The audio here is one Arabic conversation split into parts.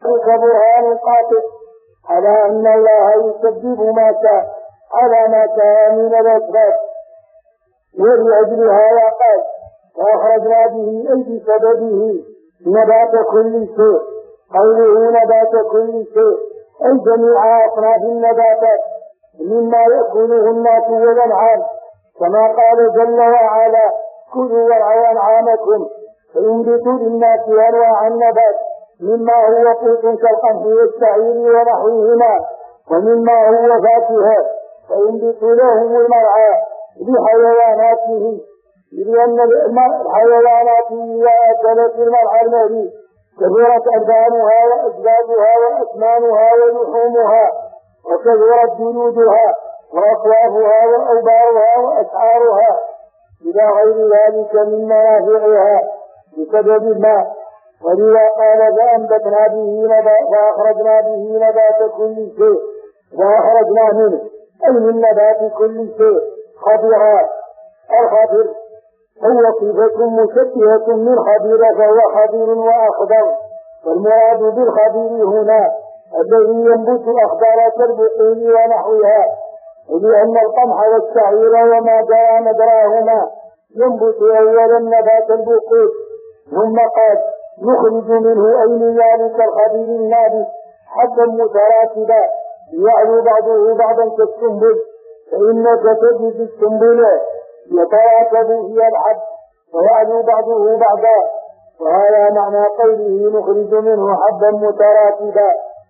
برهان قاطع على أن الله يسبب ما شاء على ما شاء من الأسباب. ولأجل هذا قال فأخرجنا به أي بسببه نبات كل شيء. قوله نبات كل شيء أي جميع أصناف النباتات مما يأكله الناس والأنعام، كما قال جل وعلا كلوا وارعوا أنعامكم فينبتوا للناس أنواع النبات مما هو قوت كالقمح والشعير ونحوهما، ومما هو فاكهة فينبتوا لهم المرعى لحيواناته، لأن الحيوانات إذا أكلت المرعى المهدي كثرت ألبانها وأسبابها وأسنانها ولحومها، وكثرت جلودها وأصوافها وأوبارها وأسعارها إلى غير ذلك من منافعها بسبب الماء. ولذا قال فأنبتنا به فأخرجنا به نبات كل شيء، فأخرجنا منه أي من نبات كل شيء خضرا. الخضر هو صفة مشبهة من خضر فهو خضر وأخضر، والمراد بالخضر هنا الذي ينبت أخضر كالبقول ونحوها، لأن القمح والشعير وما جرى مجراهما ينبت أولا نبات البقول، ثم قال يخرج منه أي من ذلك الخضر النابت حبا متراكبا يعلو بعضه بعضا كالسنبل، فإنك تجد السنبل يتراكب هي الحب ويعلو بعضه بعضا، وهذا معنى قوله نخرج منه حبا متراكبا.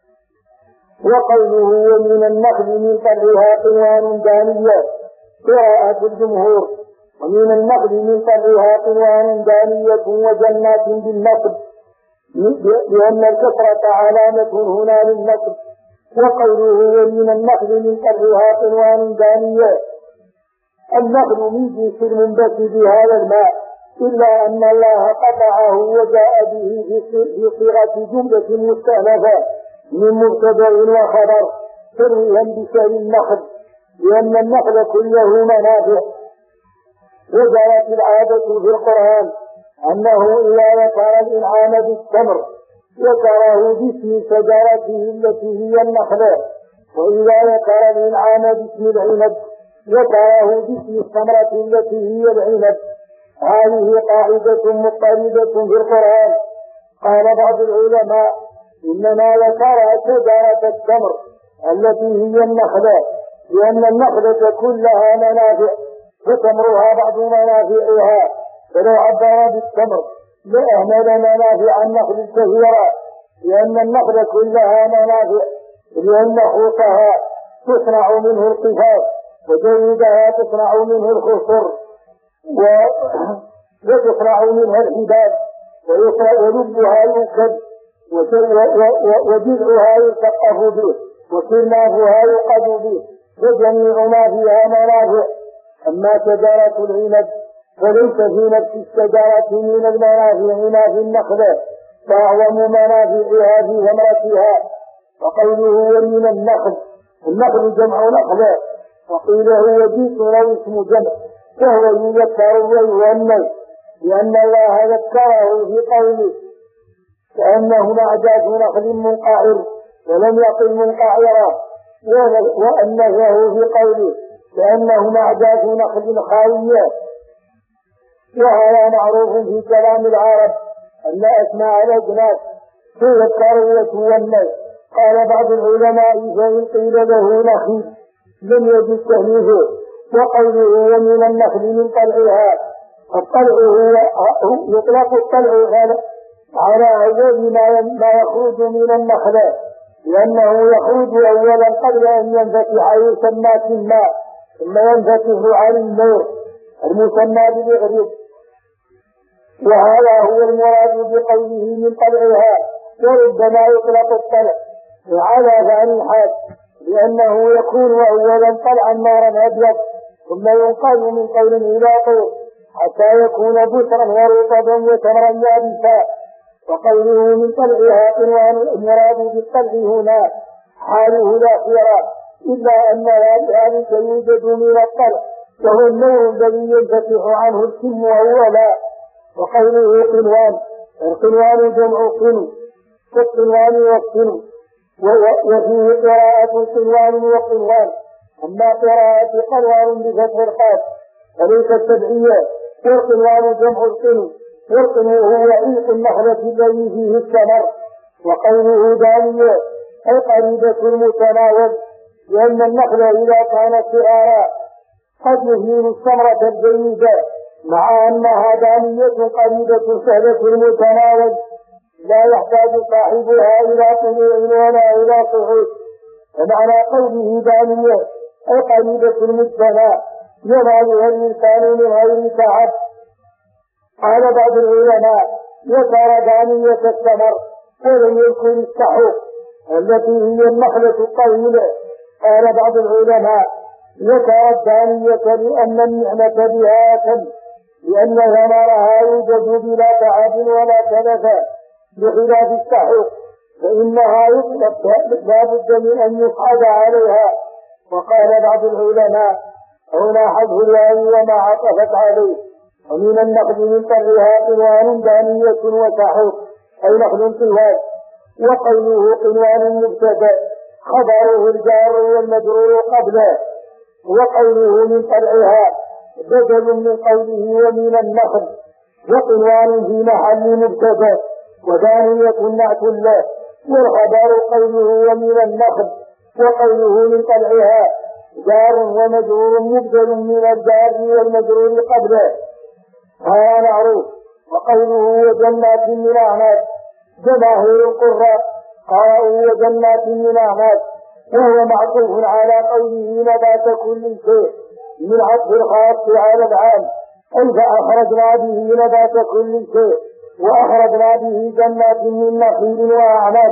وقوله ومن النخل من طلعها قنوان دانية قراءة الجمهور، ومن النخل من طلعها قنوان دانية وجنات بالنخل، لأن الكثرة علامة هنا للنخل. وقوله ومن النخل من طلعها قنوان دانية النخل من جنس المنبت بهذا الماء، إلا أن الله قطعه وجاء به في صيغة جملة مستأنفة من مبتدأ وخبر ترويها بشأن النخل، لأن النخل كله منافع. وجاءت العادة في القرآن أنه إذا ذكر الإنعام بالتمر ذكره باسم شجرته التي هي النخلة، وإذا ذكر الإنعام باسم العنب ذكره باسم الثمرة التي هي العنب. هذه قاعدة مضطردة في القرآن. قال بعض العلماء إنما ذكر شجرة التمر التي هي النخلة، لأن النخلة كلها منافع فتمرها بعض منافعها، فلو عبر بالتمر لأهمل منافع النخل الكثيرة، لأن النخل كلها منافع، لأن خوصها تصنع منه القفاز وجلودها تصنع منه الخصر وتصنع منها الحباب ولبها يوكد وجذعها يلتقف به وكرنافها يقد به، وجميع ما فيها منافع. أما شجرة العنب فليس في نفس الشجرة من المنافع ما في النخلة، فأعظم منافعها في ثمرتها. وقوله ومن النخل جمع نخلة، وقيل هو جنس أو اسم جمع، فهو يذكر ويؤنث، لأن الله ذكره في قوله كأنه أعجاز نخل منقعر ولم يقل منقعرا، وأنثه في قوله كأنه أعجاز نخل خاوية. وهذا معروف في كلام العرب أن أسماء الأجناس تذكر وتؤنث. قال بعض العلماء فإن قيل له نخيل لم يجد تهنيثه. وقوله ومن النخل من طلعها، الطلع هو يطلق الطلع على أول ما يخرج من النخلة، لأنه يخرج أولا قبل أن ينفتح يسمى كالماء، ثم ينفتح على النور المسمى بالإغريق. وهذا هو المراد بقوله من طلعها. وربما يطلق الطلع على عن الحاد، لأنه يكون أولا طلعا نارا أبيض ثم ينقل من قول إلى قول حتى يكون بشرا ورطبا وتمرا يابسا. وقوله من طلعها قنوان المراد بالطلع هنا حاله الأخيرة، إلا أن ذلك يوجد من الطلع وهو النور الذي ينفتح عنه السم أولا. وقوله قنوان، القنوان جمع قنو، كالصنوان والصنو، وفيه قراءة صنوان وقنوان. أما قراءة قنوان بفتح القاف فليست سبعية، والقنوان جمع القنو، والقنو هو عيق النخلة الذي فيه الثمر. وقوله دانية أي قريبة المتناول، لأن النخلة إذا كانت صغارا قد يهين الثمرة الجيدة، مع أنها دانية قريبة سهلة المتناول لا يحتاج صاحبها إلى طلوع ولا إلى صعود. فمعنى قوله دانية أي قريبة المجتمع ينالها الإنسان من غير تعب. قال بعض العلماء ذكر دانية الثمر ولم يذكر السحوق التي هي النخلة الطويلة. قال بعض العلماء ذكر الدانية لأن النعمة بها أتم، لأن ثمرها يوجد بلا تعب ولا تلفة، بخلاف السحوق فإنها لا بد من أن يصعد عليها. وقال بعض العلماء هنا حذف الواو وما عطفت عليه. ومن النخل من طلعها قنوان دانية وسحوق أي نخل طوال. وقوله قنوان مبتدأ خبره الجار والمجرور قبله، وقوله من طلعها بدل من قوله ومن النخل، وقنوان في محل مبتدأ ودانية نعت له، والخبر قوله ومن النخل، وقوله من طلعها جار ومجرور مبدل من الجار والمجرور قبله هذا معروف. وقوله وجنات من أعناب جماهير القراء قالوا وجنات من أعناب، وهو معطوف على قوله نبات كل شيء من عطف الخاص على العام، أي فأخرجنا به نبات كل شيء وأخرجنا به جنات من نخيل وأعناب.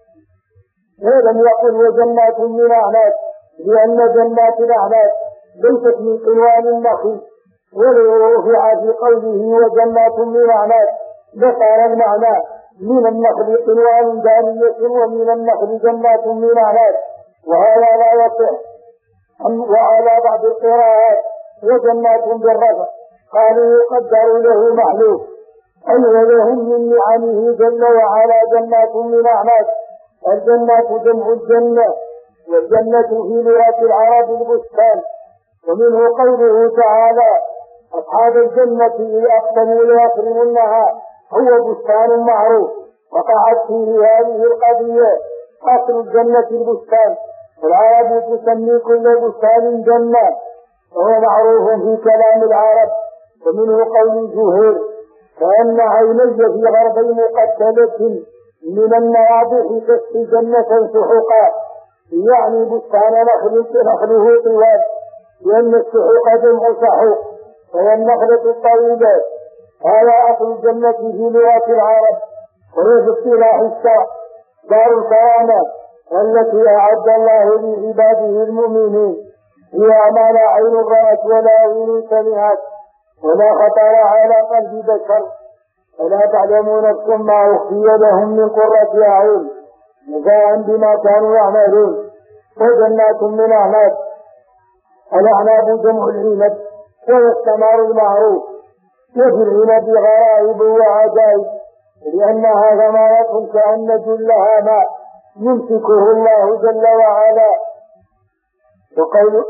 ولم يقل وجنات من أعناب لأن جنات الأعناب ليست من قنوان النخيل، ولو رفع في قوله وجنات من أعناب لصار المعنى من النخل قنوان دانية ومن النخل جنات من أعناب، وهذا لا يصح. وعلى بعض القراءات وجنات بالرفع قالوا يقدر له محلوف، أي ولهم من نعمه جل وعلا جنات من أعناب. الجنات جمع الجنة، والجنة في لغة العرب البستان. ومنه قوله تعالى أصحاب الجنة إذ أقسموا ليصرمنها هو بستان معروف، وقعت فيه هذه القضية أصل الجنة البستان، والعرب تسمي كل بستان جنة، وهو معروف في كلام العرب. ومنه قول جهير كأن عيني في غربي مقتلة من النواضح تسقي جنة سحقا، يعني بستان نخله طوال، لأن السحوق جمع سحوق وهي النخلة الطويلة. هذا أصل الجنة في لغة العرب، وهي في اصطلاح الشرع دار الكرامة التي أعد الله لعباده المؤمنين، هي ما لا عين رأت ولا أذن سمعت ولا خطر على قلب بشر، فلا تعلم نفس ما أخفي لهم من قرة أعين جزاء بما كانوا يعملون. وجنات من أعناب، الأعناب جمع العنب وهو الثمار المعروف، وفي العنب غرائب وعجائب لأنها ثمرة كأن جلها ماء يمسكه الله جل وعلا. وقول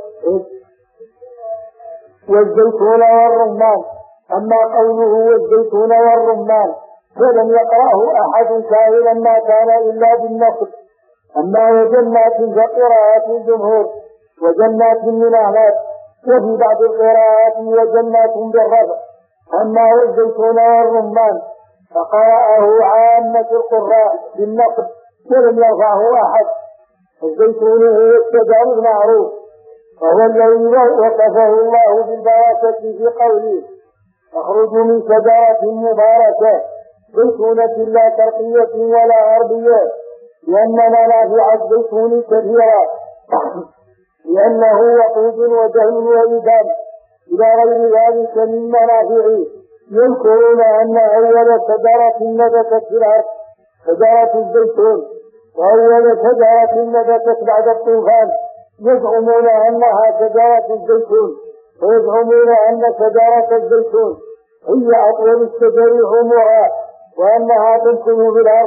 والزيتون والرمان، أما قوله والزيتون والرمان فلم يقرأه أحد سائلا ما كان إلا بالنصب. أما وجنات فقراءات الجمهور وجنات من أعناب، وفي بعض القراءات وجنات بالرفع. أما والزيتون والرمان فقرأه عامة القراء بالنصب ولم يرفعه أحد. الزيتون هو الشجر المعروف، وهو الذي وصفه الله بالبركة في قوله تخرج من شجرة مباركة زيتونة لا شرقية ولا غربية، لأن منافع الزيتون كثيرة لأنه وقود ودهن وإدام إلى غير ذلك من منافعه. يذكرون أن أول شجرة نبتت في الأرض شجرة الزيتون، وأول شجرة نبتت بعد الطوفان يزعمون أنها شجرة الزيتون، ويزعمون أن شجرة الزيتون هي أطول الشجر عمرها وأنها تنتج في الأرض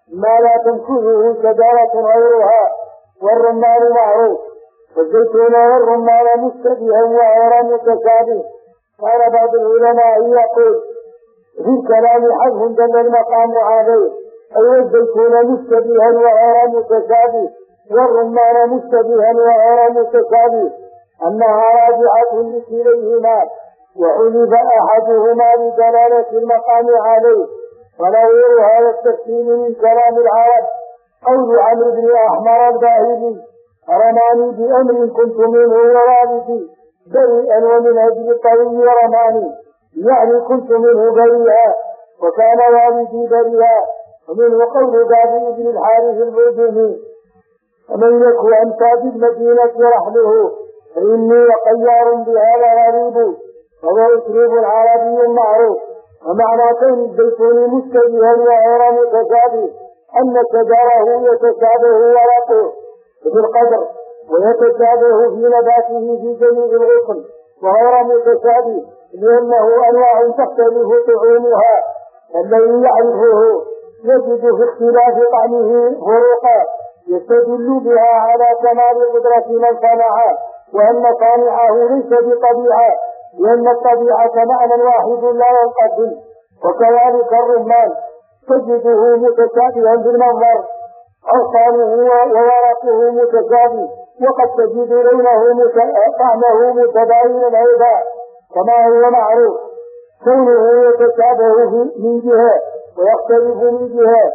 ما لا تنكذه شجرة غيرها، والرمان معروف، والزيتون والرمان مشتبها وغير متشابه. قال بعض العلماء يقول في الكلام حذف دل المقام عليه، أي الزيتون مشتبها وغير متشابه، والرمان مشتبها وغير متشابه، أنها راجعة لكليهما، وحلف أحدهما بدلالة المقام عليه. ونظير هذا التفسير من كلام العرب قول عمرو بن أحمر الباهلي: رماني بأمر كنت منه ووالدي بريئا ومن أجل الطوي رماني، يعني كنت منه بريئا وكان والدي بريئا. ومنه قول بابي بن الحارث البردي: ومن يكن أنت بالمدينة رحله فإني وقيار بهذا غريب، وهو أسلوب عربي معروف. ومعنى كون الزيتون مشتبها وغير متشابه أن شجره يتشابه ورقه في القدر ويتشابه في نباته في جميع الغصن، وغير متشابه لأنه أنواع تختلف طعومها، الذي يعرفه يجد في اختلاف طعمه فروقا يستدل بها على كمال قدرة من صنعه، وأن صانعه ليس بطبيعة، لأن الطبيعة معنى واحد لا ينقسم. وكذلك الرمان تجده متشابها بالمنظر، أغصانه وورقه متشابه، وقد تجد لونه طعمه متباينا أيضا كما هو معروف. كونه يتشابه من جهة ويختلف من جهة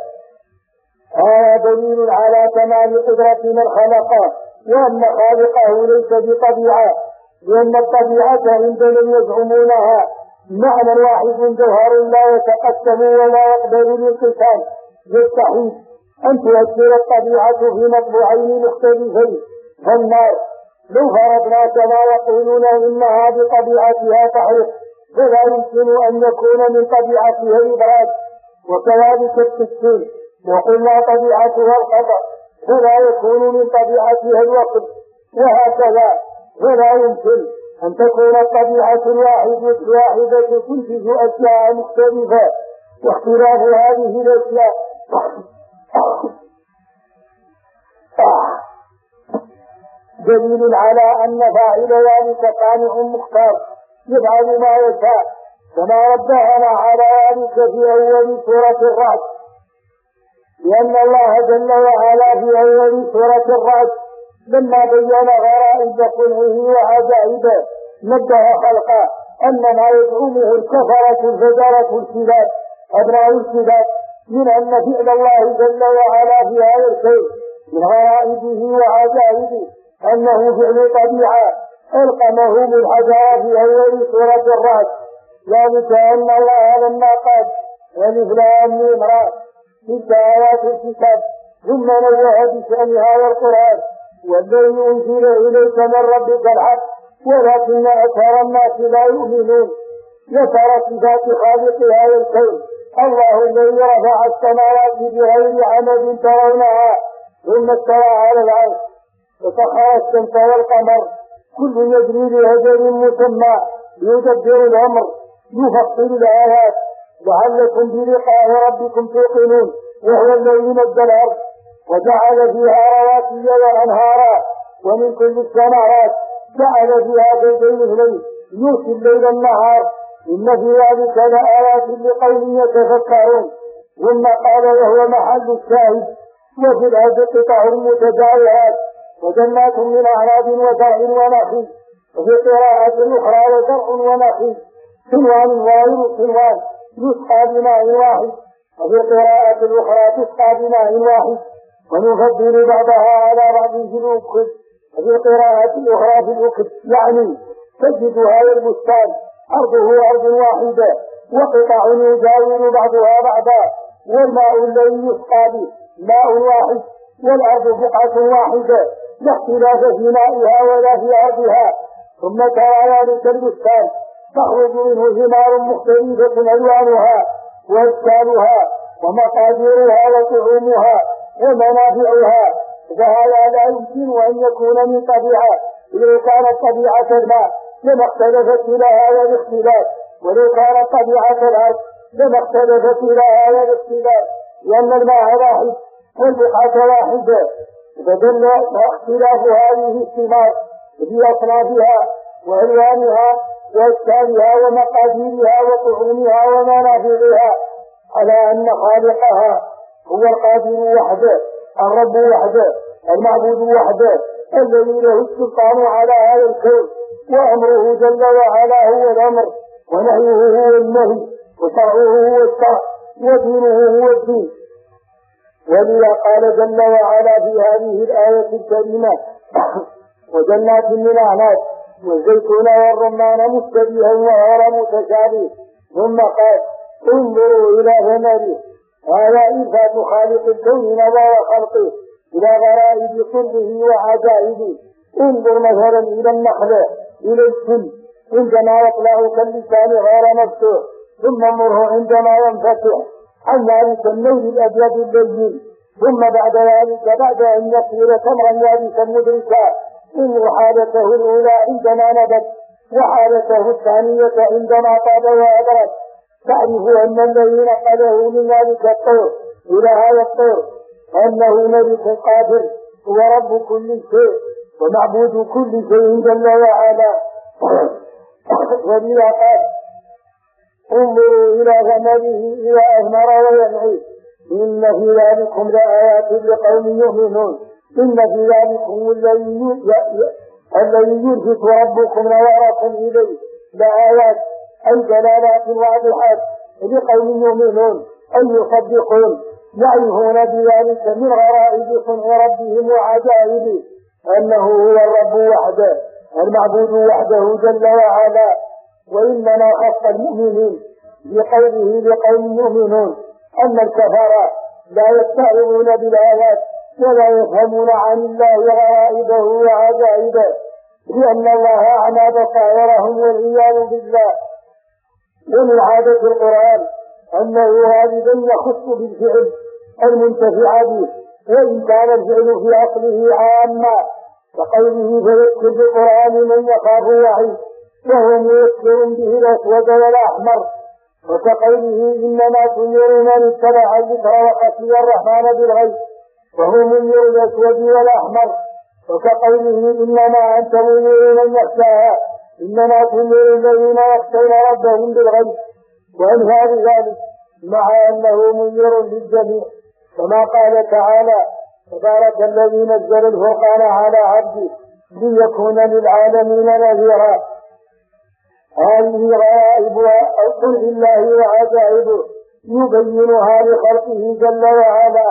هذا دليل على كمال قدرة من خلقه، وأن خالقه ليس بطبيعة، لأن الطبيعة عندما يزعمونها معنى واحد جوهر لا يتقسم ولا يقبل الانقسام. يستحيل أن تؤثر الطبيعة في مطبوعين مختلفين. فالنار لو فرضنا كما يقولون إنها بطبيعتها تحرق، فلا يمكن أن يكون من طبيعتها الإبراد. وكذلك التسكين وقلنا طبيعتها القطع، فلا يكون من طبيعتها الوقت، وهكذا. فلا يمكن أن تكون الطبيعة الواحدة تنتج أشياء مختلفة، واختلاف هذه الأشياء دليل على أن فاعل ذلك قانع مختار يفعل ما يشاء، كما ربنا على ذلك في أول سورة الرعد، لأن الله جل وعلا في أول سورة الرعد لما بين غرائب صنعه وعجائبه نبه خلقه أن ما يزعمه الكفرة الفجرة الكذاب أبناء الكذاب من أن فعل الله جل وعلا في هذا الشيء من غرائبه وعجائبه أنه فعل طبيعة ألقمه بالحجارة في أول سورة الرعد. ذلك أن الله لما قال ألف لام ميم را تلك آيات الكتاب ثم نوه بشأن هذا القرآن والذي أنزل إليك من ربك الحق ولكن أكثر الناس لا يؤمنون. ذكر صفات خالق هذا الكون: الله الذي رفع السماوات بغير عمد ترونها ثم استوى على العرش وسخر الشمس والقمر كل يجري لأجل مسمى يدبر الأمر يفصل الآيات لعلكم بلقاء ربكم توقنون. وهو الذي مد الأرض وجعل فيها رواسي وأنهارا ومن كل الثمرات جعل فيها زوجين اثنين يغشي الليل النهار إن في ذلك لآيات لقوم يتفكرون. ثم قال وهو محل الشاهد: وفي الأرض قطع متجاورات وجنات من أعناب وزرع ونخيل. وفي قراءة أخرى وزرع ونخيل صنوان غير صنوان يسقى بماء واحد. وفي قراءة أخرى تسقى بماء واحد ونفضل بعضها على بعض في الأكل. وفي قراءة أخرى في الأكل يعني تجد هذا البستان أرضه أرض واحدة وقطع يجاور بعضها بعضا، والماء الذي يسقى به ماء واحد والأرض بقعة واحدة لا اختلاف في مائها ولا في أرضها. ثم ترى ذلك البستان تخرج منه ثمار مختلفة ألوانها وأشكالها ومقاديرها وطعومها ومنافعها، فهذا لا يمكن أن يكون من طبيعة. لو كانت طبيعة الماء لما اختلفت إلى هذا الاختلاف، ولو كانت طبيعة الأرض لما اختلفت إلى هذا الاختلاف. لأن الماء واحد والبقعة واحدة، فدل اختلاف هذه الثمار بأصنافها وألوانها وأشكالها ومقاديرها وطعومها ومنافعها على أن خالقها هو القادر وحده، الرب وحده، المعبود وحده، الذي له السلطان على هذا الكون، وأمره جل وعلا هو الأمر، ونهيه هو النهي، وشرعه هو الشرع، ودينه هو الدين. ولذا قال جل وعلا في هذه الآية الكريمة: وجنات من أعناب والزيتون والرمان مشتبها وغير متشابه، ثم قال: انظروا إلى ثمره. هذا إثبات خالق الكون نظر خلقه إلى غرائب قربه وعجائبه. انظر مثلا إلى النخلة، إلى السن عندما يطلع كاللسان غير مفتوح، ثم انظره عندما ينفتح عن ذلك اللون الأبيض اللين، ثم بعد ذلك بعد أن يصير تمرا يابسا مدركا، انظر حالته الأولى عندما نبت، وحالته الثانية عندما طاب وأبرد. تعرف أن الذي نقله من ذلك الطور إلى هذا الطور أنه ملك قادر، هو رب كل شيء ومعبود كل شيء جل وعلا. ولذا قال: انظروا إلى ثمره إذا أثمر وينعي، إن في ذلكم لآيات لقوم يؤمنون. إن في ذلكم الذي يلفت ربكم نظركم إليه لآيات، أي دلالات واضحات لقوم يؤمنون أن يصدقون، يعرفون بذلك من غرائب صنع ربهم وعجائبه أنه هو الرب وحده، المعبود وحده جل وعلا. وإنما خص المؤمنين بقوله لقوم يؤمنون أن الكفار لا يستعرضون بالآيات ولا يفهمون عن الله غرائبه وعجائبه، لأن الله أعمى بصائرهم والعياذ بالله. ومن عادة القرآن أنه غالبا يخص بالفعل المنتفع به، وإن كان الفعل في أصله عاما، كقوله: فذكر بالقرآن من يخاف وعيد، وهو مذكر به الأسود والأحمر، وكقوله: إنما تنذر من اتبع الذكر وخشي الرحمن بالغيب، وهو منذر الأسود والأحمر، وكقوله: إنما أنت منذر من يخشاها، إنما تنذر الذين يخشون ربهم بالغيب، وأمثال ذلك، مع أنه منذر للجميع، كما قال تعالى: تبارك الذي نزل الفرقان على عبده ليكون للعالمين نذيرا. هذه غرائب صنع الله وعجائبه يبينها لخلقه جل وعلا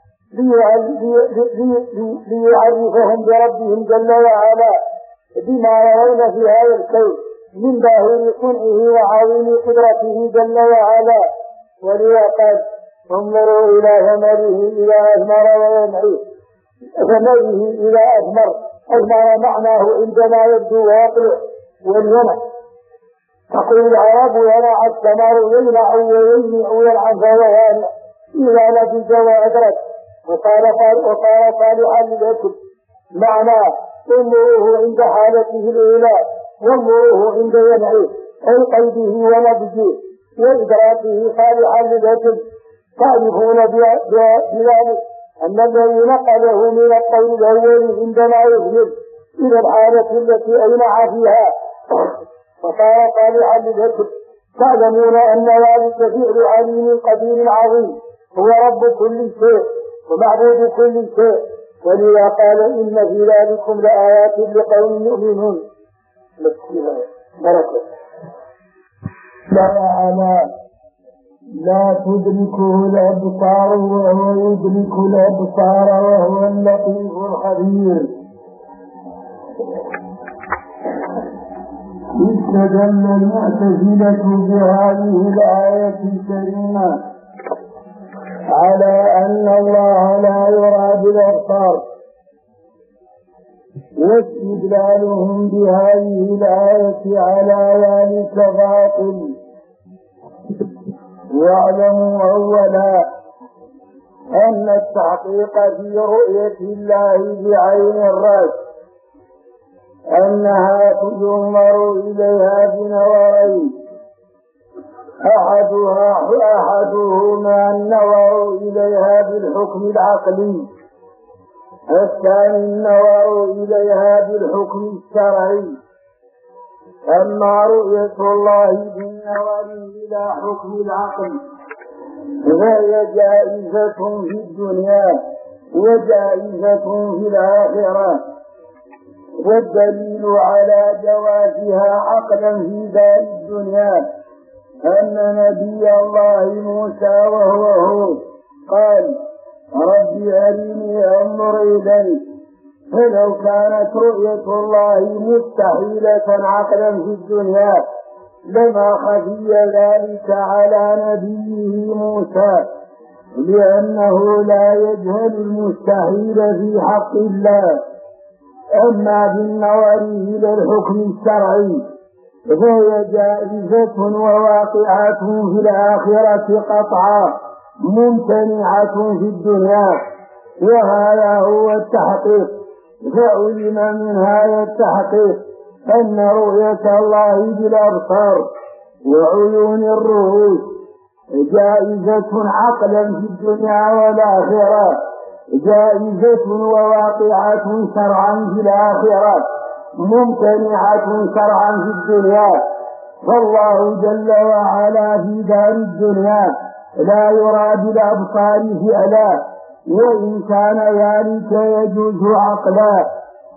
ليعرفهم بربهم جل وعلا بما يرون في هذا الكون من باهر صنعه وعظيم قدرته جل وعلا. ولذا قال: انظروا إلى ثمره إذا أثمر وينعي. ثمره إذا أثمر معناه عندما يبدو ويطلع والينع. تقول العرب: ينع الثمر، ينع وينع ويلعب وينع إذا نضج وأدرك، وقال صالحا للأكل. معناه: انظروه عند حالته الأولى، وانظروه عند ينعيه أي قيده ونضجه وإدراكه صالحا للأكل. تعرفون بذلك أن الذي نقله من القول الأول عندما يذهب إلى الحالة التي أينع فيها فصار صالحا للأكل. تعلمون أن ذلك فعل عليم قدير عظيم، هو رب كل شيء ومعبود كل شيء. ولذا قال: إن في ذلكم لآيات لقوم يؤمنون. لا تدركه الأبصار وهو يدرك الأبصار وهو اللطيف الخبير. استدل المعتزلة بهذه الآية الكريمة على أن الله لا يرى بالأبصار، واستدلالهم بهذه الآية على ذلك باطل. واعلموا أولا أن التحقيق في رؤية الله بعين الرأس أنها تنظر إليها بنظرين: أحدهما النظر إليها بالحكم العقلي، الثاني النظر إليها بالحكم الشرعي. أما رؤية الله بالنظر إلى حكم العقل فهي جائزة في الدنيا وجائزة في الآخرة، والدليل على جوازها عقلا في دار الدنيا أن نبي الله موسى وهو قال: رب أرني أنظر إليك. فلو كانت رؤية الله مستحيلة عقلا في الدنيا لما خفي ذلك على نبيه موسى، لأنه لا يجهل المستحيل في حق الله. أما بالنظر إلى الحكم الشرعي فهي جائزة وواقعة في الآخرة قطعا ممتنعة في الدنيا، وهذا هو التحقيق. فعلم من هذا التحقيق أن رؤية الله بالأبصار وعيون الرؤوس جائزة عقلا في الدنيا والآخرة، جائزة وواقعة شرعا في الآخرة، ممتنعة شرعا في الدنيا. فالله جل وعلا في دار الدنيا لا يرى بالأبصار فعلا، وإن كان ذلك يجوز عقلا،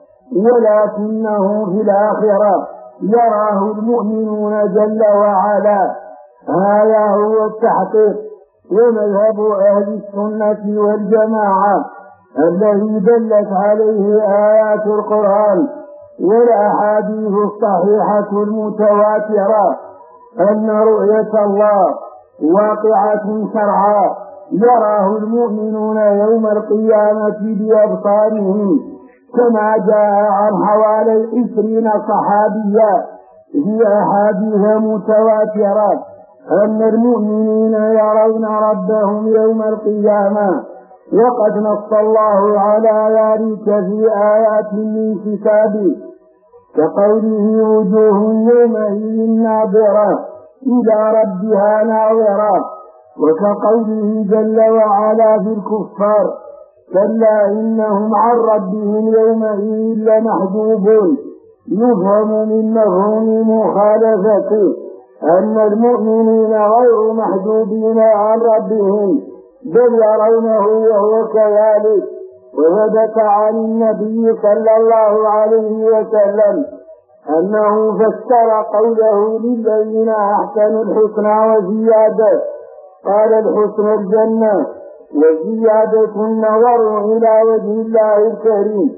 ولكنه في الآخرة يراه المؤمنون جل وعلا. هذا هو التحقيق ومذهب أهل السنة والجماعة الذي دلت عليه آيات القرآن والأحاديث الصحيحة المتواترة، أن رؤية الله واقعة شرعا يراه المؤمنون يوم القيامة بأبصارهم، كما جاء عن حوالي 20 صحابيا في أحاديث متواترة أن المؤمنين يرون ربهم يوم القيامة، وقد نص الله على ذلك في آيات من كتابه كقوله: وجوه يومئذ ناظرة إلى ربها ناظرة، وكقوله جل وعلا في الكفار: كلا إنهم عن ربهم يومئذ لمحجوبون. يفهم من مفهوم مخالفته أن المؤمنين غير محجوبين عن ربهم، بل يرونه وهو كذلك. وثبت عن النبي صلى الله عليه وسلم أنه فسر قوله: للذين أحسنوا الحسنى وزيادة، قال: الحسنى الجنة، وزيادة النظر إلى وجه الله الكريم.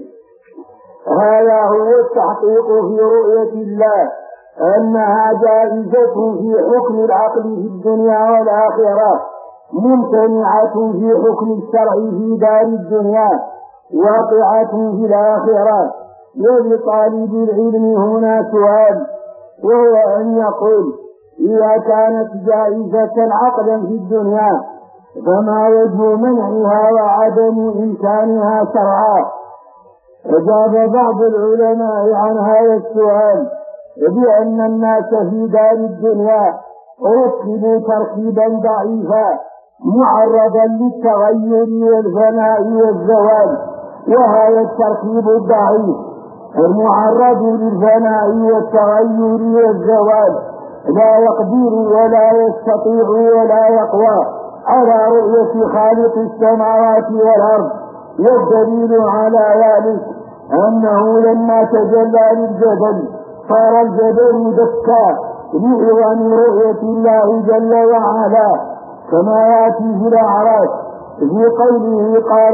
هذا هو التحقيق في رؤية الله، أنها جائزة في حكم العقل في الدنيا والآخرة، ممتنعة في حكم الشرع في دار الدنيا، واقعة في الآخرة. ولطالب العلم هنا سؤال، وهو أن يقول: إذا كانت جائزة عقلا في الدنيا فما وجه منعها وعدم إمكانها شرعا؟ أجاب بعض العلماء عن هذا السؤال بأن الناس في دار الدنيا رتبوا ترتيبا ضعيفا معرضا للتغير والفناء والزوال، وهذا الترتيب الضعيف المعرض للفناء والتغير والزوال لا يقدر ولا يستطيع ولا يقوى على رؤية خالق السماوات والأرض. والدليل على ذلك أنه لما تجلى للجبل صار الجبل دكا لعظم رؤية الله جل وعلا، كما يأتي في الأعراف في قوله: قال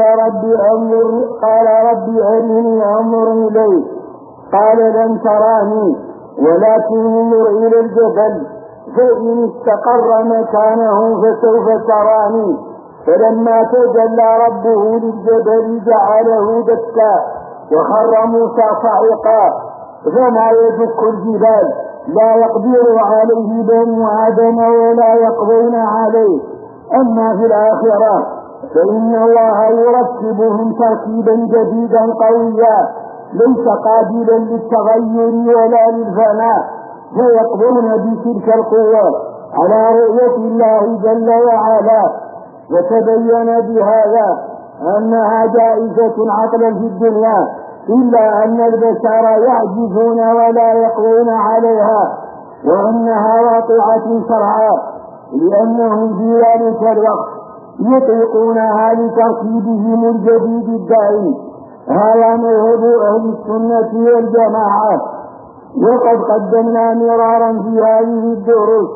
رب أرني أنظر إليك، قال: لن تراني ولكن انظر إلى الجبل فإن استقر مكانه فسوف تراني. فلما تجلى ربه للجبل جعله دكا وخر موسى صعقا، فما يدك الجبال لا يقدر عليه بنو آدم ولا يقضون عليه. أما في الآخرة فإن الله يرتبهم ترتيبا جديدا قويا ليس قابلا للتغير ولا للفناء، فيقضون بتلك القوة على رؤية الله جل وعلا. وتبين بهذا أنها جائزة عقلا في الدنيا، إلا أن البشر يعجزون ولا يقوون عليها، وأنها واقعة شرعا، لأنهم في ذلك الوقت يطيقونها لتركيبهم الجديد الدائم. هذا مذهب أهل السنة والجماعة. وقد قدمنا مرارا في هذه الدروس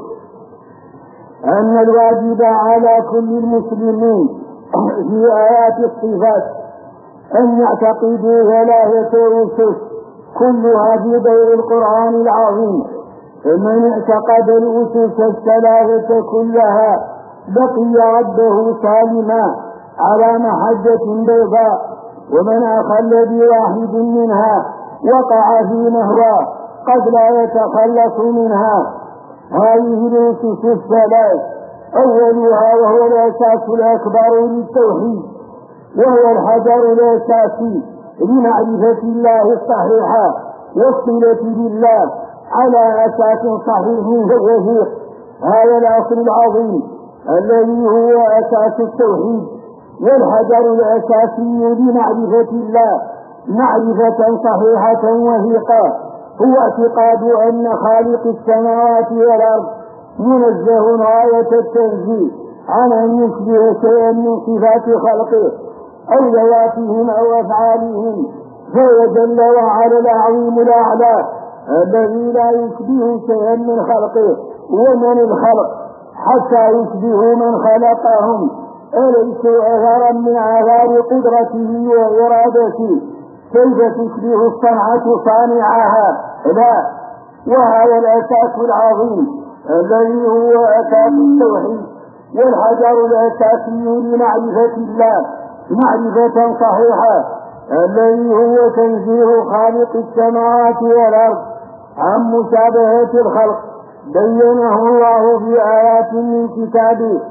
أن الواجب على كل المسلمين في آيات الصفات أن يعتقدوا ثلاثة أسس كلها في ضوء القرآن العظيم. فمن اعتقد الأسس الثلاثة كلها لقي ربه سالما على محجة بيضاء، ومن أخل بواحد منها وقع في نهوى قد لا يتخلص منها. هذه الأسس الثلاث: أولها وهو الأساس الأكبر للتوحيد، وهو الحجر الأساسي لمعرفة الله الصحيحة والصلة بالله على أساس صحيح ووثيق. هذا الأصل العظيم الذي هو أساس التوحيد، والحجر الأساسي لمعرفة الله معرفة صحيحة وثيقة هو اعتقاد أن خالق السماوات والأرض منزه غاية التنزيه عن أن يشبه شيئا من صفات خلقه أو ذواتهم أو أفعالهم، فهو جل وعلا العظيم الأعلى الذي لا يشبه شيئا من خلقه ومن الخلق حتى يشبه من خلقهم، أليسوا أثرا من آثار قدرته وإرادته، كيف تشبه الصنعة صانعها؟ لا. وهذا الأساس العظيم الذي هو أساس التوحيد، والحجر الأساسي لمعرفة الله معرفة صحيحة الذي هو تنزيه خالق السماوات والأرض عن مشابهة الخلق، بينه الله في آيات من كتابه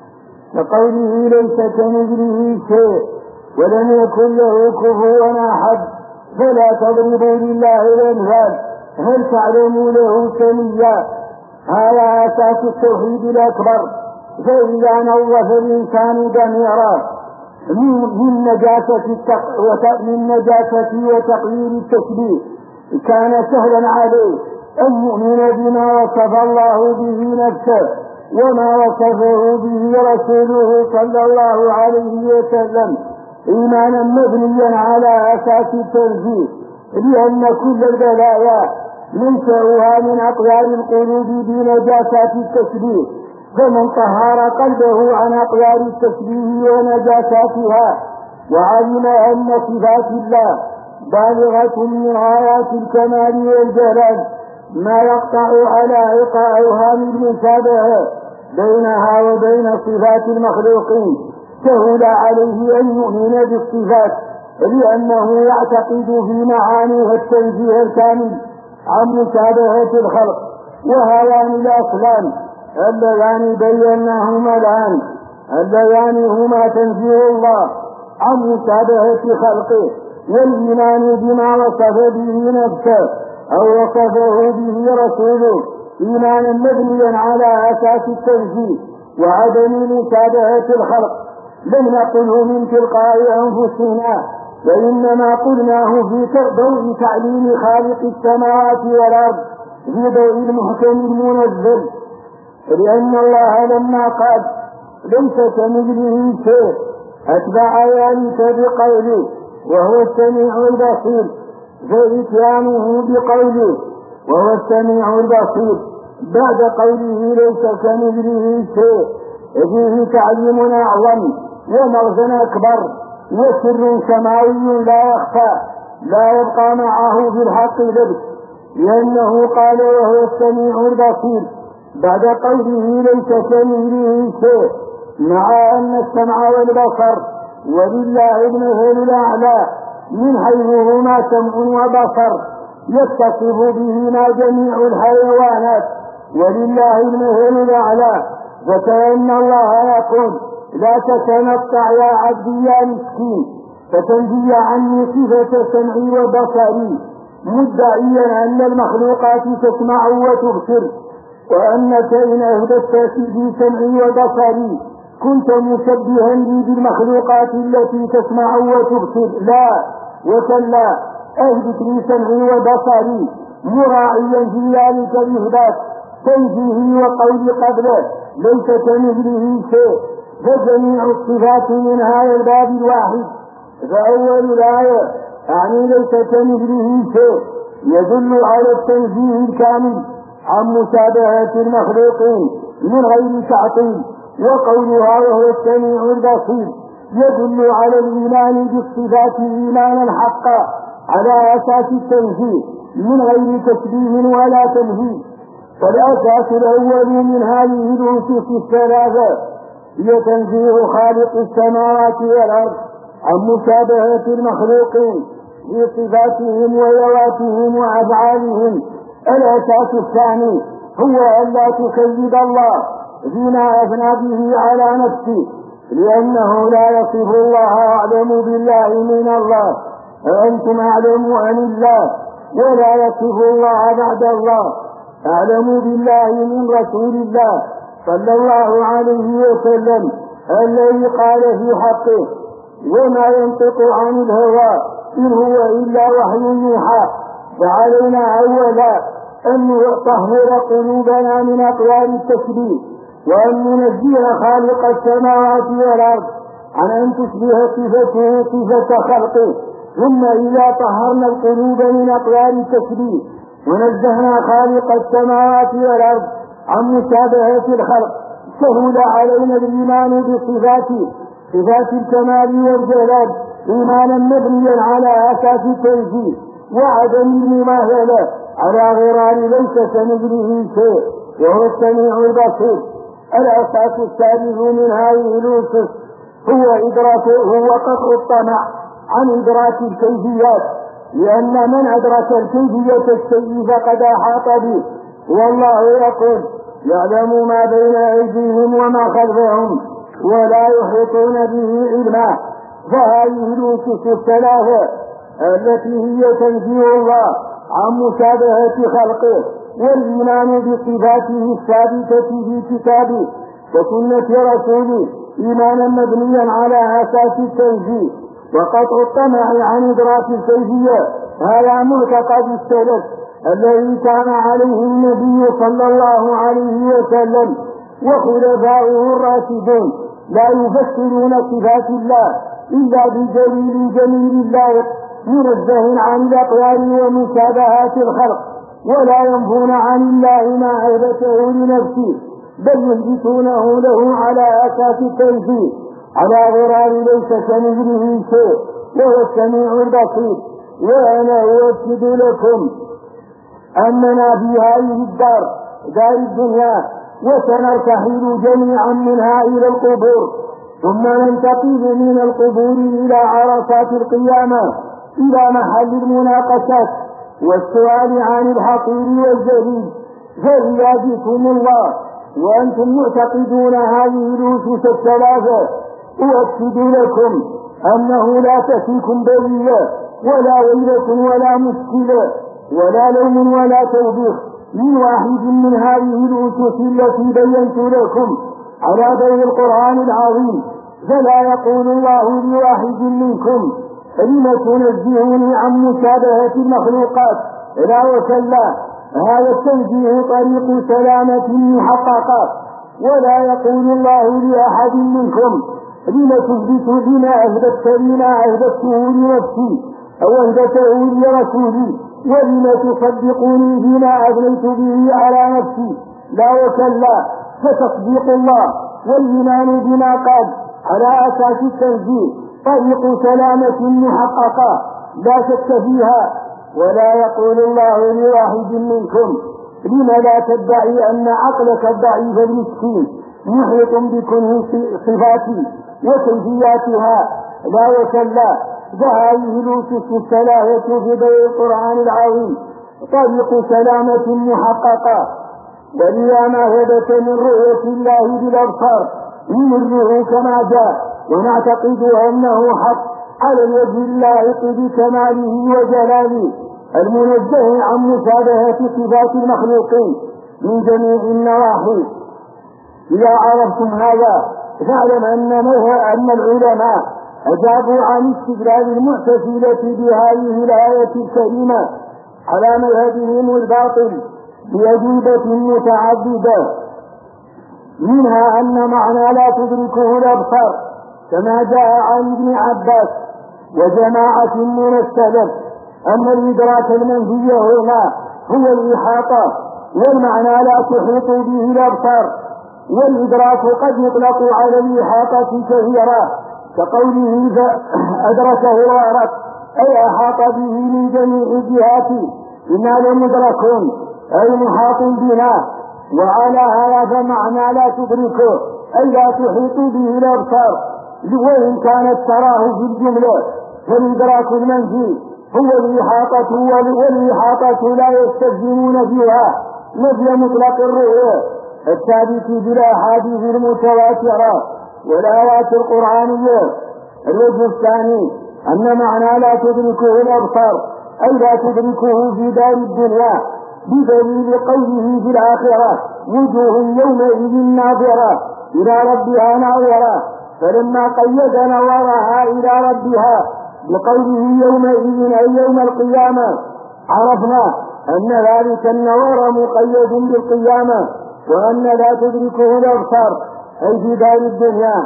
كقوله ليس كمثله شيء ولم يكن له كفوا أحد، فلا تضربوا لله الأمثال هل تعلموا له سميا. هذا أساس التوحيد الأكبر. فإذا نظف الإنسان ضميره من نجاسة وتقليل التشبيه كان سهلا عليه أن يؤمن بما وصف الله به نفسه وما وصفه به رسوله صلى الله عليه وسلم إيمانا مبنيا على أساس التنزيه، لأن كل البلايا منشأها من أقدار القلوب بنجاسات التشبيه، فمن طهر قلبه عن أقدار التشبيه ونجاساتها وعلم أن صفات الله بالغة من غايات الكمال والجلال ما يقطع على أوهام المشابهة بينها وبين صفات المخلوقين، سهل عليه أن يؤمن بالصفات لأنه يعتقد في معانيها التنزيه الكامل عن مشابهة الخلق. وهذان الأصلان اللذان بيناهما الآن اللذان هما تنزيه الله عن مشابهة خلقه والإيمان بما وصف به نفسه أو وصفه به رسوله إيمانا مبنيا على أساس التنزيه وعدم مشابهة الخلق. لم نقله من تلقاء أنفسنا، وإنما قلناه في ضوء تعليم خالق السماوات والأرض في ضوء المحكم المنزل، لأن الله لما قال ليس كمثله شيء أتبع ذلك بقوله وهو السميع البصير، فإتيانه بقوله وهو السميع البصير بعد قوله ليس كمثله شيء فيه تعليم أعظم ومغزى أكبر وسر سماوي لا يخفى لا يبقى معه في الحق لبس، لأنه قال وهو السميع البصير بعد قوله ليس كمثله شيء، مع أن السمع والبصر ولله المثل الأعلى من حيث هما سمع وبصر يتصف بهما جميع الحيوانات، ولله المثل الأعلى. فكأن الله يقول لا تتنطع يا عبدي يا مسكين فتنزي عني صفة سمعي وبصري، مدعيا أن المخلوقات تسمع وتبصر وأنك إن أهدت في سمعي وبصري كنت مشبها لي بالمخلوقات التي تسمع وتبصر. لا وكلا، أهدت لي سمعي وبصري مراعيا في ذلك الإهداف تنزيه وقول قبله ليس كمثله شيء، فجميع الصفات من هذا الباب الواحد. فأول الآية يعني ليس كمثله شيء يدل على التنزيه الكامل عن مشابهة المخلوقين من غير تعطيل، وقولها وهو السميع البصير يدل على الإيمان بالصفات إيمانا حقا على أساس التنزيه من غير تشبيه ولا تمثيل. فالأساس الأول من هذه الأسس الثلاثة هي تنزيه خالق السماوات والأرض عن مشابهة المخلوقين في صفاتهم وذواتهم وأفعالهم. الأساس الثاني هو أن لا تكذب الله فيما أثنى به على نفسه، لأنه لا يصف الله أعلم بالله من الله، أنتم أعلم عن الله، ولا يصف الله بعد الله أعلم بالله من رسول الله صلى الله عليه وسلم الذي قال في حقه وما ينطق عن الهوى إن هو إلا وحي يوحى. فعلينا أولا أن نطهر قلوبنا من أقوال التشبيه، وأن ننزه خالق السماوات والأرض عن أن تشبه صفته صفة خلقه. ثم إذا طهرنا القلوب من أقوال التشبيه ونزهنا خالق السماوات والأرض عن مشابهة الخلق سهل علينا الإيمان بصفاته صفات الكمال والجلال إيمانا مبنيا على أساس التنزيه وعدم المماثلة على غرار ليس كمثله شيء وهو السميع البصير. الأساس الثالث من هذه الأسس هو قطع الطمع عن إدراك الكيفيات، لأن من أدرك الكيفية الشيء فقد أحاط به، والله يقول يعلم ما بين أيديهم وما خلفهم ولا يحيطون به علما. فهذه الأسس الثلاثة التي هي تنزيه الله عن مشابهة خلقه والإيمان بصفاته الثابتة في كتابه وسنة رسوله إيمانا مبنيا على أساس التنزيه وقطع الطمع عن إدراك الكيفية، هذا معتقد السلف الذي كان عليه النبي صلى الله عليه وسلم وخلفاؤه الراشدون، لا يفسرون صفات الله إلا بدليل جميل الله منزه عن الأقوال ومشابهات الخلق، ولا ينفون عن الله ما أثبته لنفسه بل يثبتونه له على أساس التنزيه على غرار ليس كمثله شيء وهو السميع البصير. وأنا أؤكد لكم أننا في هذه الدار دار الدنيا وسنرتحل جميعا منها إلى القبور، ثم ننتقل من القبور إلى عرصات القيامة إلى محل المناقشات والسؤال عن الحقير والجليل. فإذا بكم الله وأنتم معتقدون هذه الأسس الثلاثة أؤكد لكم أنه لا تأتيكم بلية ولا ويلة ولا مشكلة ولا لوم ولا توبيخ من واحد من هذه الأسس التي بينت لكم على ضوء القرآن العظيم. فلا يقول الله لواحد منكم لم تنزهوني عن مشابهة المخلوقات، لا وكلا، هذا التنزيه طريق سلامة محققة. ولا يقول الله لأحد منكم لم تثبت لما أثبت لما أثبته لنفسي أو أثبته لرسولي ولم تصدقوني فيما أثنيت به على نفسي، لا وكلا. فتصديق الله والإيمان بما قال على أساس التنزيه طريق سلامة محققة لا شك فيها. ولا يقول الله لواحد منكم لم لا تدعي أن عقلك الضعيف المسكين محيط بكل صفاتي وكيفياتها، لا وكلا. فهذه الأسس الثلاثة في ضوء القرآن العظيم طريق سلامة محققة. ولذا ما ثبت من رؤية الله بالأبصار نمره كما جاء ونعتقد أنه حق على الوجه اللائق بكماله وجلاله المنزه عن مشابهة صفات المخلوقين من جميع النواحي. إذا عرفتم هذا فاعلم أن العلماء أجابوا عن استدلال المعتزلة بهذه الآية الكريمة على مذهبهم الباطل بأجوبة متعددة، منها أن معنى لا تدركه الأبصار كما جاء عن ابن عباس وجماعة من السلف أن الإدراك المنفي هنا هو الإحاطة، والمعنى لا تحيط به الأبصار، والإدراك قد يطلق على الإحاطة كثيرا كقوله أدركه الغرق أي أحاط به من جميع الجهات إنا لمدركون أي محاط بنا. وعلى هذا فمعنى لا تدركه أي لا تحيط به الأبصار، وإن كانت تراه في الجملة فالإدراك المنفي هو الإحاطة، والإحاطة لا يستلزمون فيها مثل مطلق الرؤية الثابت بالأحاديث المتواترة والآيات القرآنية. الوجه الثاني أن معنى لا تدركه الأبصار أي لا تدركه في دار الدنيا بدليل قوله في الآخرة وجوه يومئذ ناظرة إلى ربها ناظرة، فلما قيد نظرها إلى ربها بقوله يومئذ أي يوم القيامة عرفنا أن ذلك النظر مقيد بالقيامة، وأن لا تدركه الأبصار أي في دار الدنيا.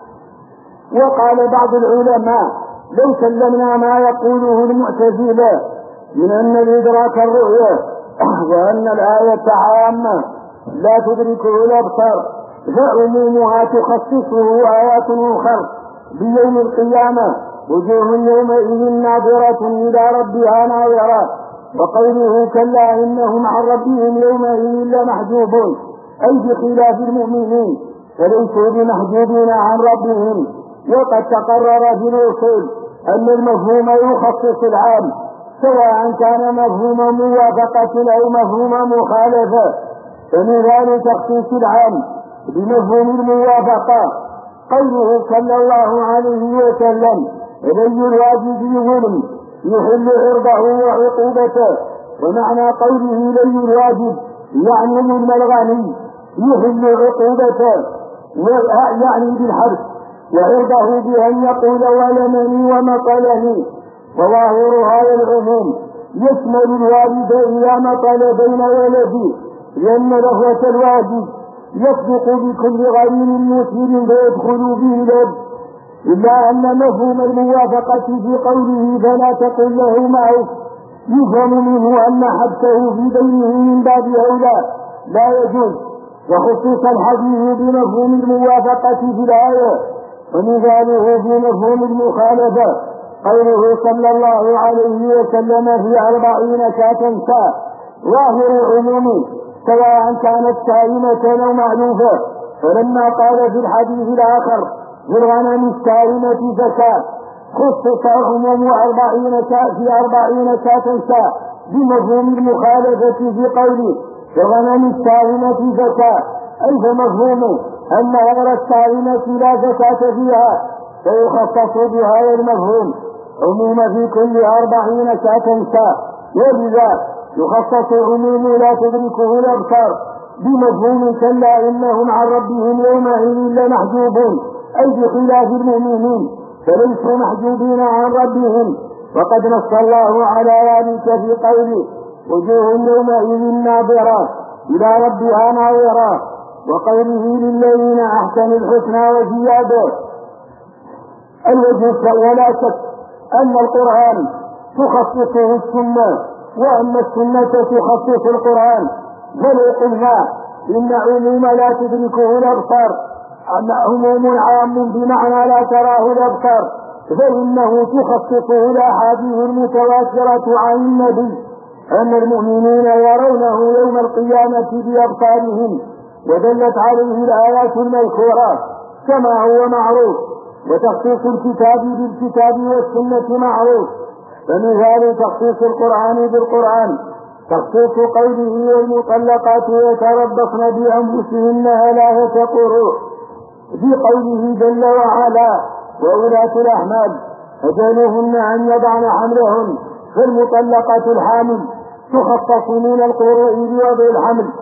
وقال بعض العلماء لو سلمنا ما يقوله المعتزلة من أن الإدراك الرؤية وأن الآية عامة لا تدركه الأبصار فعمومها تخصصه آيات أخرى بيوم القيامة وجوه يومئذ ناظرة إلى ربها ناظرة، وقوله كلا إنهم عن ربهم يومئذ لمحجوبون أي بخلاف المؤمنين فليسوا بمحجوبين عن ربهم. وقد تقرر في الأصول أن المفهوم يخصص العام سواء كان مفهوم موافقة أو مفهوم مخالفة، فمثال تخصيص العام بمفهوم الموافقة قوله صلى الله عليه وسلم إلي الواجب ظلم يحل عرضه وعقوبته، ومعنى قوله إلي الواجب يعني ظلم الغني يحل عقوبته يعني بالحرف، وعرضه بأن يقول ظلمني ومطلني. وظاهر هذا العموم يشمل الوالد إذا مطل بين ولده لأن لهوة الواجب يصدق بكل غريم مثير فيدخل به الأب، إلا أن مفهوم الموافقة في قوله فلا تقل له معه يفهم منه أن حبسه في دينه من باب أولى لا يجوز، وخصوص الحديث بمفهوم الموافقة في الآية، ومثاله في مفهوم المخالفة قوله صلى الله عليه وسلم في 40 شاة شاء، ظاهر عمومه سواء كانت سالمة أو معلوفة، فلما قال في الحديث الآخر في الغنم السالمة زكاة خصص عموم 40 شاة شاء بمفهوم المخالفة في قوله في الغنم السالمة زكاة، أي فمفهومه أن غير السالمة لا زكاة فيها فيخصص بهذا المفهوم عموم في كل 40 شاة شاء، ولذا يخصص عموم لا تدركه الأبصار بمفهوم كلا إنهم عن ربهم يومئذ لمحجوبون أي بخلاف المؤمنين فليسوا محجوبين عن ربهم. وقد نص الله على ذلك في قوله وجوه يومئذ ناظرة إلى ربها ناظرة، وقوله للذين أحسنوا الحسنى وزيادة. الوجه ولا شك أن القرآن تخصصه السنة وأن السنة تخصص القرآن، فلو قلنا إن عموم لا تدركه الأبصار أن عموم عام بمعنى لا تراه الأبصار فإنه تخصصه الأحاديث المتواترة عن النبي أن المؤمنين يرونه يوم القيامة بأبصارهم، ودلت عليه الآيات المذكورة كما هو معروف، وتخصيص الكتاب بالكتاب والسنة معروف. فمثال تخصيص القرآن بالقرآن تخصيص قوله والمطلقات يتربصن بأنفسهن ثلاثة قروء في قوله جل وعلا وأولاة الأحمال أجلهن أن يضعن حملهن، فالمطلقة الحامل تخصص من القروء بوضع الحمل،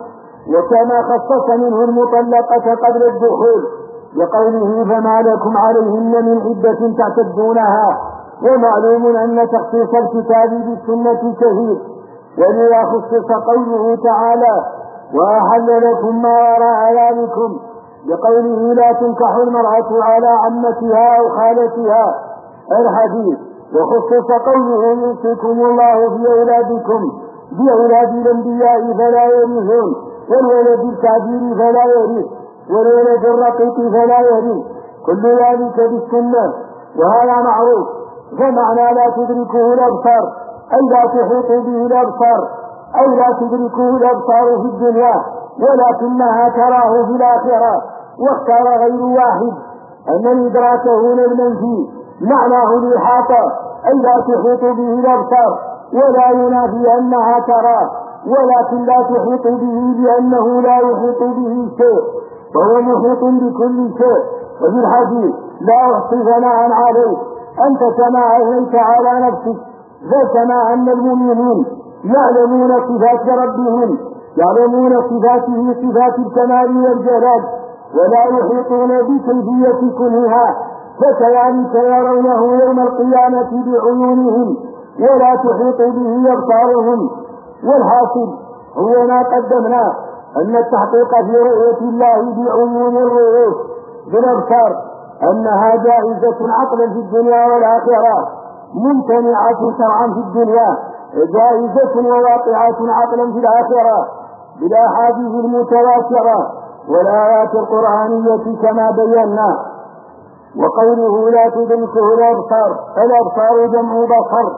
وكما خصص منه المطلقة قبل الدخول بقوله فما لكم عليهن من عدة تعتدونها. ومعلوم أن تخصيص الكتاب بالسنة كثير، ولذا خصص قوله تعالى وأحل لكم ما وراء ذلكم بقوله لا تنكح المرأة على عمتها أو خالتها الحديث. وخصص قوله يوصيكم الله في أولادكم بأولاد الأنبياء فلا يرثون، والولد الكافر فلا يرث، والولد الرقيق فلا يرث، كل ذلك بالسنة وهذا معروف. فمعنى لا تدركه الأبصار أي لا تحيط به الأبصار، أي لا تدركه الأبصار في الدنيا ولكنها تراه في الآخرة. واختار غير واحد أن الإدراك هنا المنفي معناه الإحاطة أي لا تحيط به الأبصار، ولا ينافي أنها تراه، ولكن لا تحيط به لأنه لا يحيط به شيء وهو محيط بكل شيء. وفي الحديث لا أحصي ثناء عليه أنت كما أثنيت على نفسك، فكما أن المؤمنين يعلمون صفات ربهم يعلمون صفاته صفات الكمال والجلال ولا يحيطون بكيفية كلها، فكذلك يرونه يوم القيامة بعيونهم ولا تحيط به أبصارهم. والحاصل هو ما قدمنا أن التحقيق في رؤية الله بعيون الرؤوس بالأبصار أنها جائزة عقلا في الدنيا والآخرة، ممتنعة شرعا في الدنيا، جائزة وواقعة عقلا في الآخرة بالأحاديث المتواترة والآيات القرآنية كما بينا. وقوله لا تدركه الأبصار، الأبصار جمع بصر.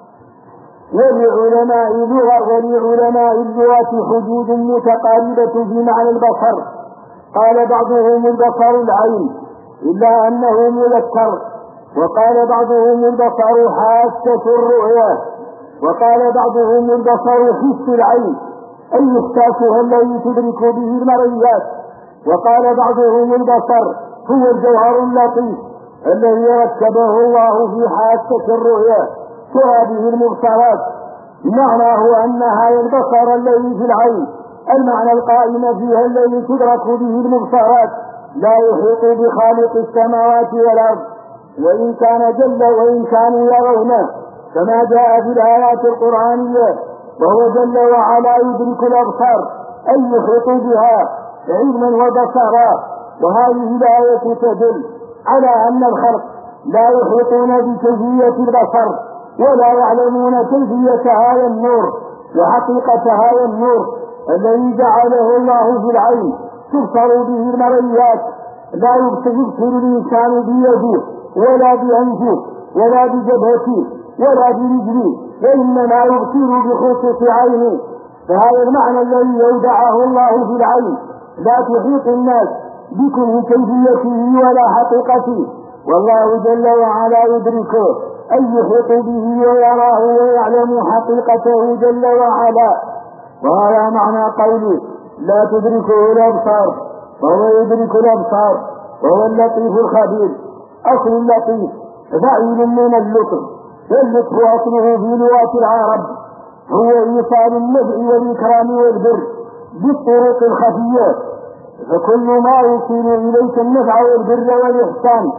ولعلماء اللغة حدود متقاربة في معنى البصر. قال بعضهم البصر العين إلا أنه مذكر، وقال بعضهم البصر حاسة الرؤيا، وقال بعضهم البصر حس العين أي إحساسها الذي تدرك به المرئيات، وقال بعضهم البصر هو الجوهر اللطيف الذي ركبه الله في حاسة الرؤيا ترى به المبصرات. معناه أنها البصر الذي في العين المعنى القائم فيها الذي تدرك به المبصرات لا يحيط بخالق السماوات والأرض وإن كانوا يرونه كما جاء في الآيات القرآنية، وهو جل وعلا يدرك الأبصار أي يحيط بها علما وبصرا. وهذه الآية تدل على أن الخلق لا يحيطون بكيفية البصر ولا يعلمون كيفية هذا النور وحقيقة هذا النور الذي جعله الله في العين تبصر به المرئيات. لا يبصر الإنسان بيده ولا بأنفه ولا بجبهته ولا برجله، وإنما يبصر بخصوص عينه. فهذا المعنى الذي يودعه الله في العين لا تحيط الناس بكل كيفيته ولا حقيقته، والله جل وعلا يدركه أن يحيط به ويراه ويعلم حقيقته جل وعلا. وهذا معنى قوله لا تدركه الأبصار وهو يدرك الأبصار وهو اللطيف الخبير. أصل اللطيف فعيل من اللطف، واللطف أصله في لغة العرب هو إيصال النفع والإكرام والبر بالطرق الخفية، فكل ما يوصل إليك النفع والبر والإحسان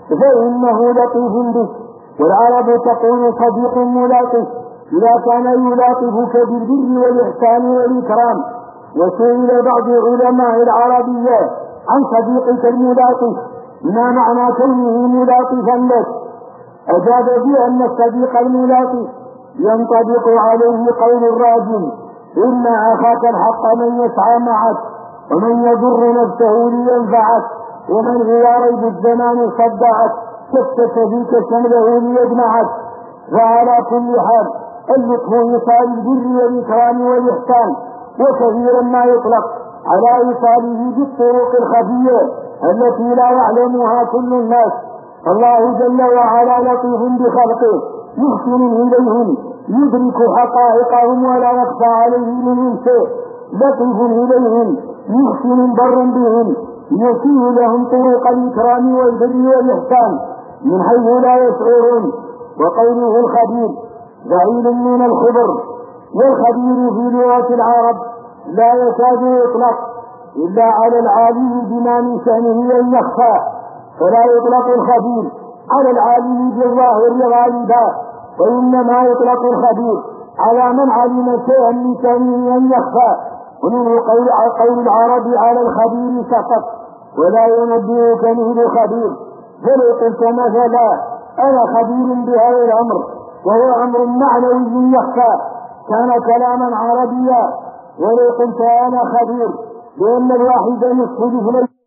فإنه لطيف به. والعرب تقول صديق ملاطف إذا كان يلاطفك بالبر والإحسان والإكرام. وسئل بعض علماء العربية عن صديقك الملاطف ما معنى كونه ملاطفا لك، أجاب بأن الصديق الملاطف ينطبق عليه قول الراجل إن أخاك الحق من يسعى معك ومن يضر نفسه لينفعك ومن هو ريب الزمان صدعك شتت فيك شمله ليجمعك. فعلى كل حال اللطف إيصال البر والإكرام والإحسان، وكثيرا ما يطلق على إيصاله بالطرق الخفية التي لا يعلمها كل الناس. الله جل وعلا لطيف بخلقه يحسن إليهم يدرك حقائقهم ولا يخفى عليه منهم شيء، لطيف إليهم يحسن بر بهم يسير لهم طرق الإكرام والبر والإحسان من حيث لا يشعرون. وقوله الخبير فعيل من الخبر، والخبير في لغة العرب لا يكاد يطلق إلا على العالم بما من شأنه أن يخفى، فلا يطلق الخبير على العالم بالظاهر غالبا، وإنما يطلق الخبير على من علم شيئا من شأنه أن يخفى. ومنه قول العرب على الخبير سقط ولا ينبئك مثل خبير. فلو قلت مثلا أنا خبير بهذا الأمر وهو أمر معنوي يخفى كان كلاما عربيا. ولو قلت أنا خبير لأن الواحد يختلف